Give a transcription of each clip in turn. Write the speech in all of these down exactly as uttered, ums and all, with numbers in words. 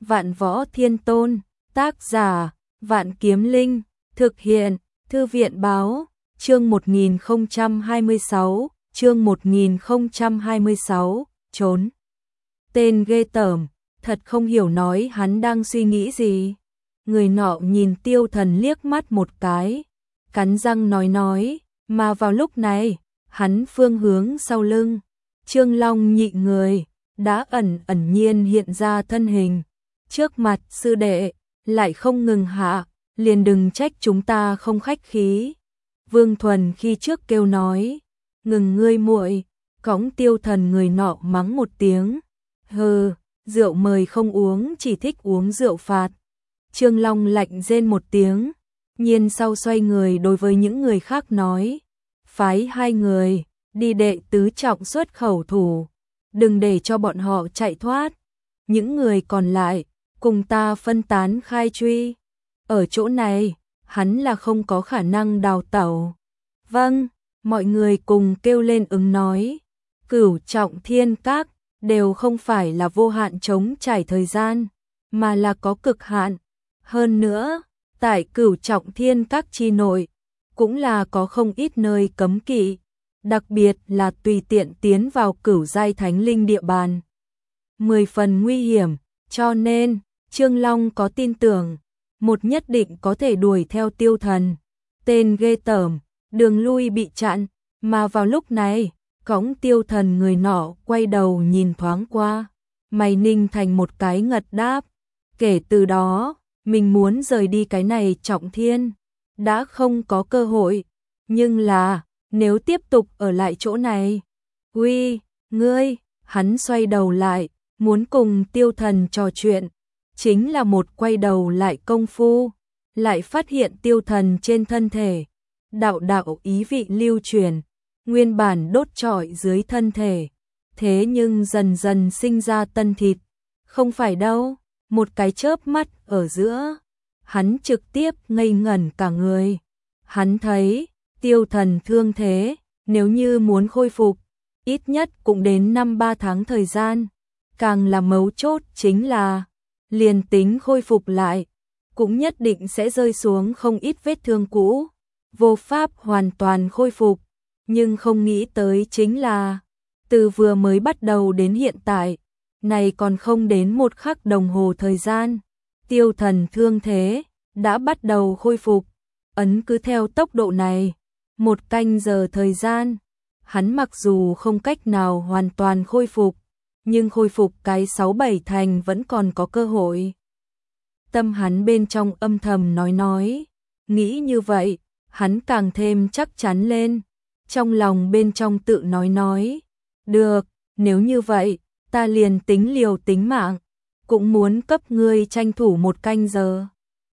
Vạn Võ Thiên Tôn, tác giả, Vạn Kiếm Linh, thực hiện, Thư viện báo, chương một nghìn không trăm hai mươi sáu, chương một nghìn không trăm hai mươi sáu, trốn. Tên ghê tởm, thật không hiểu nói hắn đang suy nghĩ gì. Người nọ nhìn Tiêu Thần liếc mắt một cái, cắn răng nói nói, mà vào lúc này, hắn phương hướng sau lưng. Trương Long nhị người, đã ẩn ẩn nhiên hiện ra thân hình. Trước mặt sư đệ, lại không ngừng hạ, liền đừng trách chúng ta không khách khí. Vương Thuần khi trước kêu nói, ngừng ngươi muội, cõng Tiêu Thần người nọ mắng một tiếng. Hừ, rượu mời không uống, chỉ thích uống rượu phạt. Trương Long lạnh rên một tiếng, nhiên sau xoay người đối với những người khác nói, phái hai người, đi đệ tứ trọng xuất khẩu thủ, đừng để cho bọn họ chạy thoát. Những người còn lại, cùng ta phân tán khai truy. Ở chỗ này, hắn là không có khả năng đào tẩu. Vâng, mọi người cùng kêu lên ứng nói. Cửu trọng thiên các, đều không phải là vô hạn trống trải thời gian, mà là có cực hạn. Hơn nữa, tại cửu trọng thiên các chi nội, cũng là có không ít nơi cấm kỵ, đặc biệt là tùy tiện tiến vào cửu giai thánh linh địa bàn. Mười phần nguy hiểm, cho nên, Trương Long có tin tưởng, một nhất định có thể đuổi theo Tiêu Thần. Tên ghê tởm, đường lui bị chặn, mà vào lúc này, cõng Tiêu Thần người nọ quay đầu nhìn thoáng qua, mày ninh thành một cái ngật đáp. Kể từ đó, mình muốn rời đi cái này trọng thiên, đã không có cơ hội, nhưng là, nếu tiếp tục ở lại chỗ này, uy, ngươi, hắn xoay đầu lại, muốn cùng Tiêu Thần trò chuyện, chính là một quay đầu lại công phu, lại phát hiện Tiêu Thần trên thân thể, đạo đạo ý vị lưu truyền, nguyên bản đốt trọi dưới thân thể, thế nhưng dần dần sinh ra tân thịt, không phải đâu, một cái chớp mắt ở giữa, hắn trực tiếp ngây ngẩn cả người. Hắn thấy, Tiêu Thần thương thế, nếu như muốn khôi phục, ít nhất cũng đến năm ba tháng thời gian, càng là mấu chốt chính là, liền tính khôi phục lại, cũng nhất định sẽ rơi xuống không ít vết thương cũ, vô pháp hoàn toàn khôi phục, nhưng không nghĩ tới chính là, từ vừa mới bắt đầu đến hiện tại, này còn không đến một khắc đồng hồ thời gian, Tiêu Thần thương thế, đã bắt đầu khôi phục, ấn cứ theo tốc độ này, một canh giờ thời gian, hắn mặc dù không cách nào hoàn toàn khôi phục, nhưng khôi phục cái sáu bảy thành vẫn còn có cơ hội. Tâm hắn bên trong âm thầm nói nói, nghĩ như vậy, hắn càng thêm chắc chắn lên, trong lòng bên trong tự nói nói, được, nếu như vậy, ta liền tính liều tính mạng, cũng muốn cấp ngươi tranh thủ một canh giờ.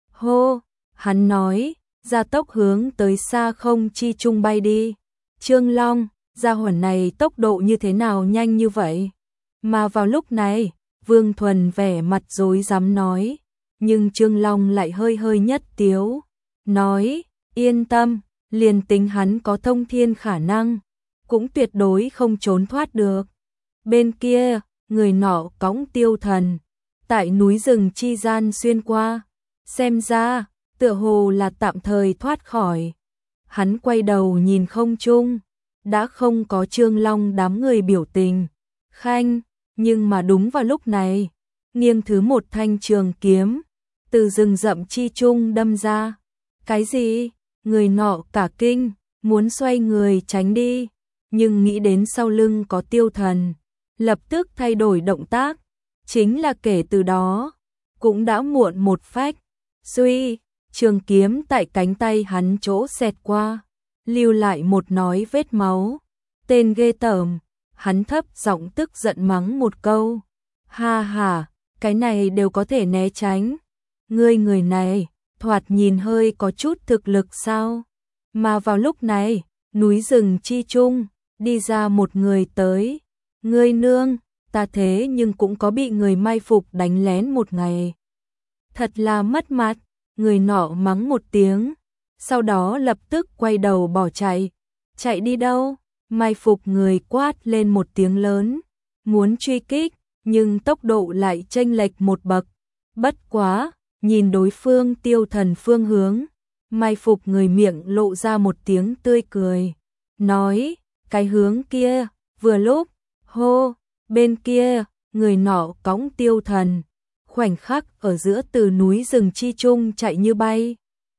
Hô, hắn nói, gia tốc hướng tới xa không chi trung bay đi. Trương Long, gia hỏa này tốc độ như thế nào nhanh như vậy? Mà vào lúc này, Vương Thuần vẻ mặt rối rắm nói, nhưng Trương Long lại hơi hơi nhất tiếu, nói, yên tâm, liền tính hắn có thông thiên khả năng, cũng tuyệt đối không trốn thoát được. Bên kia, người nọ cõng Tiêu Thần, tại núi rừng chi gian xuyên qua, xem ra, tựa hồ là tạm thời thoát khỏi. Hắn quay đầu nhìn không trung, đã không có Trương Long đám người biểu tình, khanh, nhưng mà đúng vào lúc này, nghiêng thứ một thanh trường kiếm, từ rừng rậm chi trung đâm ra. Cái gì? Người nọ cả kinh, muốn xoay người tránh đi, nhưng nghĩ đến sau lưng có Tiêu Thần, lập tức thay đổi động tác, chính là kể từ đó, cũng đã muộn một phách. Suy, trường kiếm tại cánh tay hắn chỗ xẹt qua, lưu lại một nói vết máu. Tên ghê tởm, hắn thấp giọng tức giận mắng một câu. Ha ha, cái này đều có thể né tránh. Ngươi người này, thoạt nhìn hơi có chút thực lực sao? Mà vào lúc này, núi rừng chi trung, đi ra một người tới. Ngươi nương, ta thế nhưng cũng có bị người mai phục đánh lén một ngày. Thật là mất mặt, người nọ mắng một tiếng, sau đó lập tức quay đầu bỏ chạy. Chạy đi đâu? Mai phục người quát lên một tiếng lớn, muốn truy kích, nhưng tốc độ lại chênh lệch một bậc. Bất quá, nhìn đối phương Tiêu Thần phương hướng, mai phục người miệng lộ ra một tiếng tươi cười, nói, cái hướng kia, vừa lúc, hô, bên kia, người nọ cõng Tiêu Thần, khoảnh khắc ở giữa từ núi rừng chi trung chạy như bay,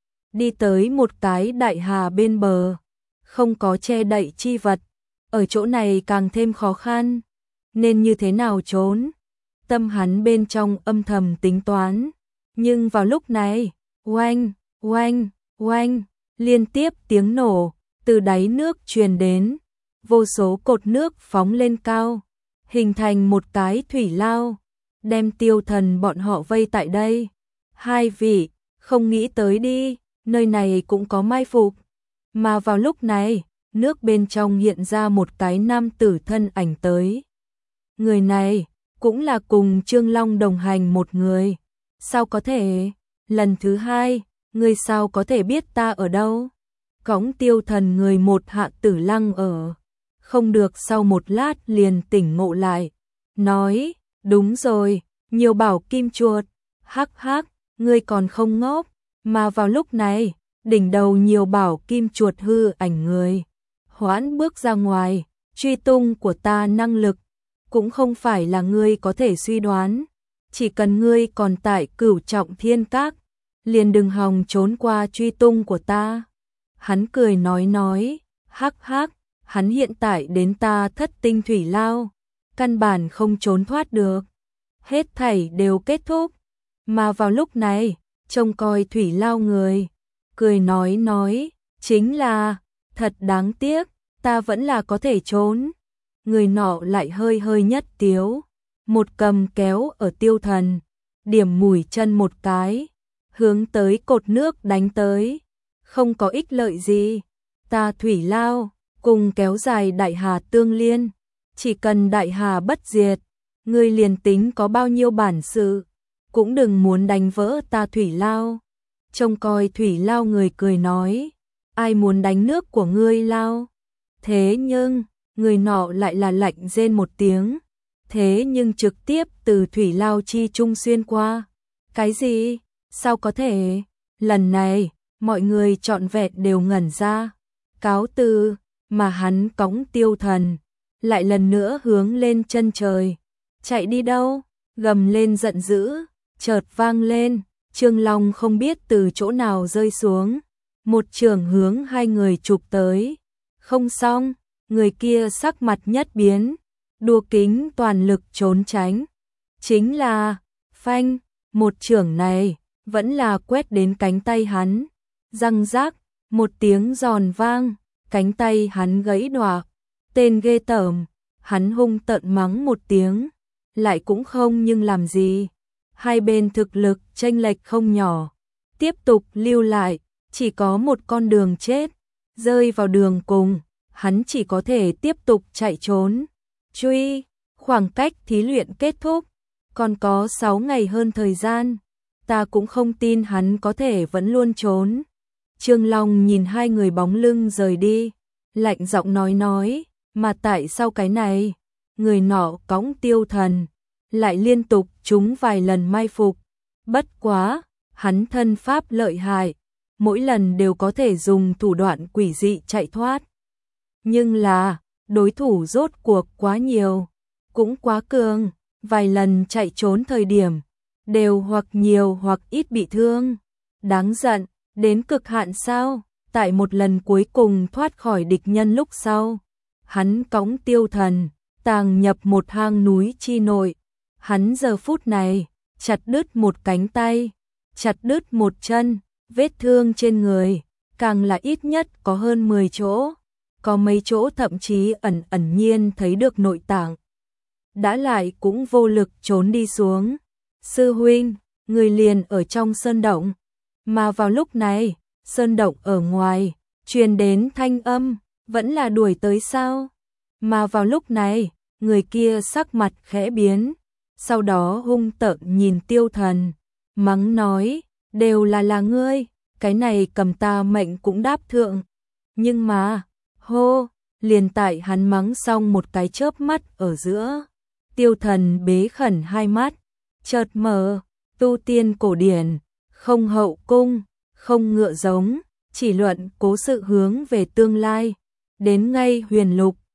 đi tới một cái đại hà bên bờ, không có che đậy chi vật, ở chỗ này càng thêm khó khăn, nên như thế nào trốn, tâm hắn bên trong âm thầm tính toán, nhưng vào lúc này, oanh, oanh, oanh, liên tiếp tiếng nổ, từ đáy nước truyền đến, vô số cột nước phóng lên cao, hình thành một cái thủy lao, đem Tiêu Thần bọn họ vây tại đây. Hai vị, không nghĩ tới đi, nơi này cũng có mai phục. Mà vào lúc này, nước bên trong hiện ra một cái nam tử thân ảnh tới. Người này, cũng là cùng Trương Long đồng hành một người. Sao có thể? Lần thứ hai, người sao có thể biết ta ở đâu? Cõng Tiêu Thần người một Hạ Tử Lăng ở. Không được sau một lát liền tỉnh ngộ lại. Nói, đúng rồi, nhiều bảo kim chuột. Hắc hắc, ngươi còn không ngốc. Mà vào lúc này, đỉnh đầu nhiều bảo kim chuột hư ảnh người. Hoãn bước ra ngoài, truy tung của ta năng lực. Cũng không phải là ngươi có thể suy đoán. Chỉ cần ngươi còn tại Cửu Trọng Thiên Các, liền đừng hòng trốn qua truy tung của ta. Hắn cười nói nói, hắc hắc, hắn hiện tại đến ta Thất Tinh Thủy Lao, căn bản không trốn thoát được. Hết thảy đều kết thúc, mà vào lúc này, trông coi Thủy Lao người, cười nói nói, chính là, thật đáng tiếc, ta vẫn là có thể trốn. Người nọ lại hơi hơi nhất tiếu, một cầm kéo ở Tiêu Thần, điểm mũi chân một cái, hướng tới cột nước đánh tới. Không có ích lợi gì, ta Thủy Lao, cùng kéo dài đại hà tương liên, chỉ cần đại hà bất diệt, ngươi liền tính có bao nhiêu bản sự, cũng đừng muốn đánh vỡ ta Thủy Lao. Trông coi Thủy Lao người cười nói, ai muốn đánh nước của ngươi Lao? Thế nhưng, người nọ lại là lạnh rên một tiếng, thế nhưng trực tiếp từ Thủy Lao chi trung xuyên qua. Cái gì? Sao có thể? Lần này, mọi người trọn vẹn đều ngẩn ra. Cáo từ, mà hắn cõng Tiêu Thần, lại lần nữa hướng lên chân trời. Chạy đi đâu? Gầm lên giận dữ, chợt vang lên, Trương Long không biết từ chỗ nào rơi xuống. Một trường hướng hai người chụp tới. Không xong, người kia sắc mặt nhất biến, đua kính toàn lực trốn tránh. Chính là, phanh, một trường này, vẫn là quét đến cánh tay hắn. Răng rác, một tiếng giòn vang, cánh tay hắn gãy đoạc. Tên ghê tởm, hắn hung tợn mắng một tiếng, lại cũng không nhưng làm gì. Hai bên thực lực chênh lệch không nhỏ, tiếp tục lưu lại, chỉ có một con đường chết, rơi vào đường cùng, hắn chỉ có thể tiếp tục chạy trốn. Truy, khoảng cách thí luyện kết thúc, còn có sáu ngày hơn thời gian, ta cũng không tin hắn có thể vẫn luôn trốn. Trương Long nhìn hai người bóng lưng rời đi, lạnh giọng nói nói, mà tại sao cái này? Người nọ cõng Tiêu Thần, lại liên tục trúng vài lần mai phục. Bất quá, hắn thân pháp lợi hại, mỗi lần đều có thể dùng thủ đoạn quỷ dị chạy thoát. Nhưng là, đối thủ rốt cuộc quá nhiều, cũng quá cường, vài lần chạy trốn thời điểm, đều hoặc nhiều hoặc ít bị thương. Đáng giận, đến cực hạn sao? Tại một lần cuối cùng thoát khỏi địch nhân lúc sau, hắn cõng Tiêu Thần, tàng nhập một hang núi chi nội. Hắn giờ phút này, chặt đứt một cánh tay, chặt đứt một chân, vết thương trên người, càng là ít nhất có hơn mười chỗ, có mấy chỗ thậm chí ẩn ẩn nhiên thấy được nội tạng. Đã lại cũng vô lực trốn đi xuống. Sư huynh, người liền ở trong sơn động, mà vào lúc này, sơn động ở ngoài, truyền đến thanh âm, vẫn là đuổi tới sao? Mà vào lúc này, người kia sắc mặt khẽ biến, sau đó hung tợn nhìn Tiêu Thần, mắng nói, đều là là ngươi, cái này cầm ta mệnh cũng đáp thượng. Nhưng mà, hô, liền tại hắn mắng xong một cái chớp mắt ở giữa, Tiêu Thần bế khẩn hai mắt, chợt mở, tu tiên cổ điển, không hậu cung, không ngựa giống, chỉ luận cố sự hướng về tương lai. Đến ngay huyền lục,